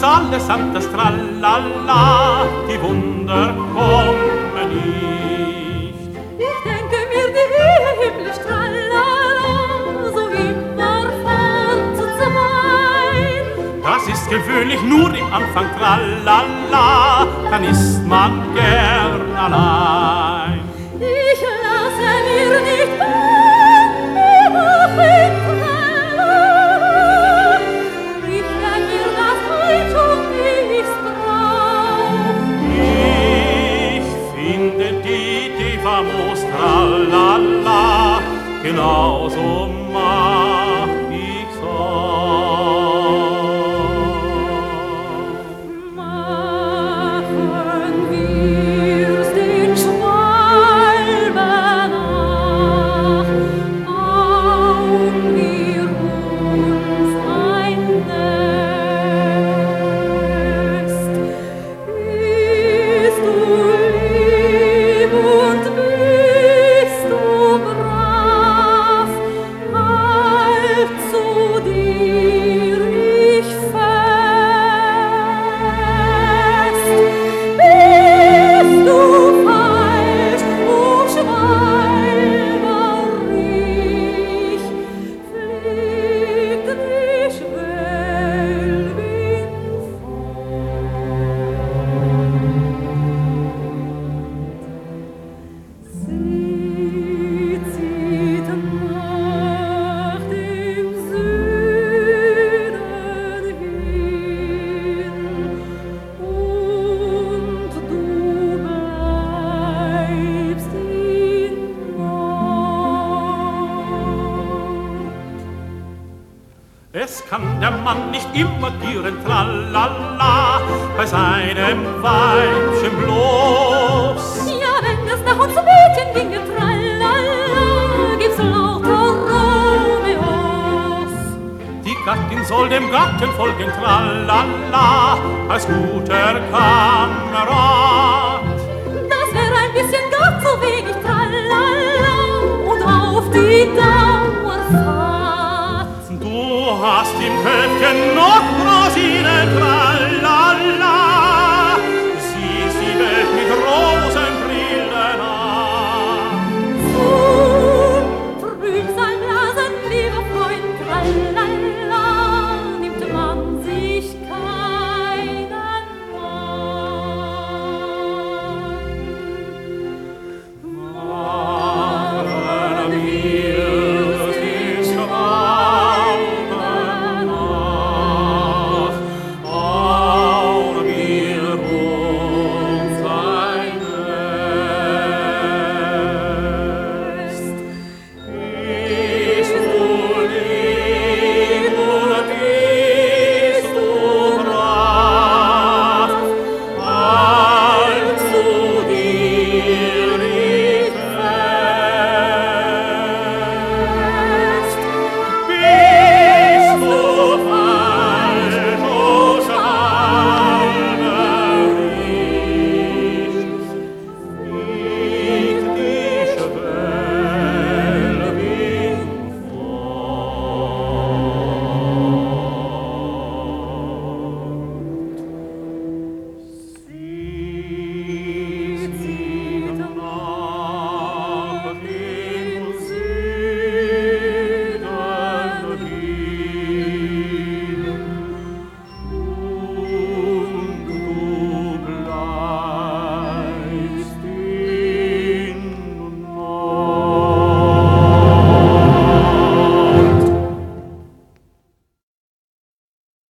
allesamt das Tralala, die Wunder kommen nicht. Ich denke mir die himmlisch Tralala, so immer fort zu zweit. Das ist gewöhnlich nur im Anfang Tralala, dann ist man gern allein. Ich lasse mir nicht machen, Tralala. Ich denk mir das heut schon, wie ich's brauch. Ich finde die Idee famos Tralala, genauso mach ich's auch. Machen wir's den Schwalben nach, bauen wir uns ein Nest. Bist du lieb und bist du brav, halt zu dir ich fest. Bist du falsch, o Schwalberich, fliegt dich Weltwind Sie zieht nach dem Süden hin, und du bleibst in Not. Es kann der Mann nicht immer gieren, Tralala, bei seinem Weibchen bloß. Ja, wenn es nach uns Mädchen ginge, Tralala, gibt's lauter Romeos. Die Gattin soll dem Gatten folgen, Tralala, als guter Kamerad. Das wäre ein bisschen gar zu wenig, Tralala, und auf die Dauer Fahrt. Du hast im Köpfchen noch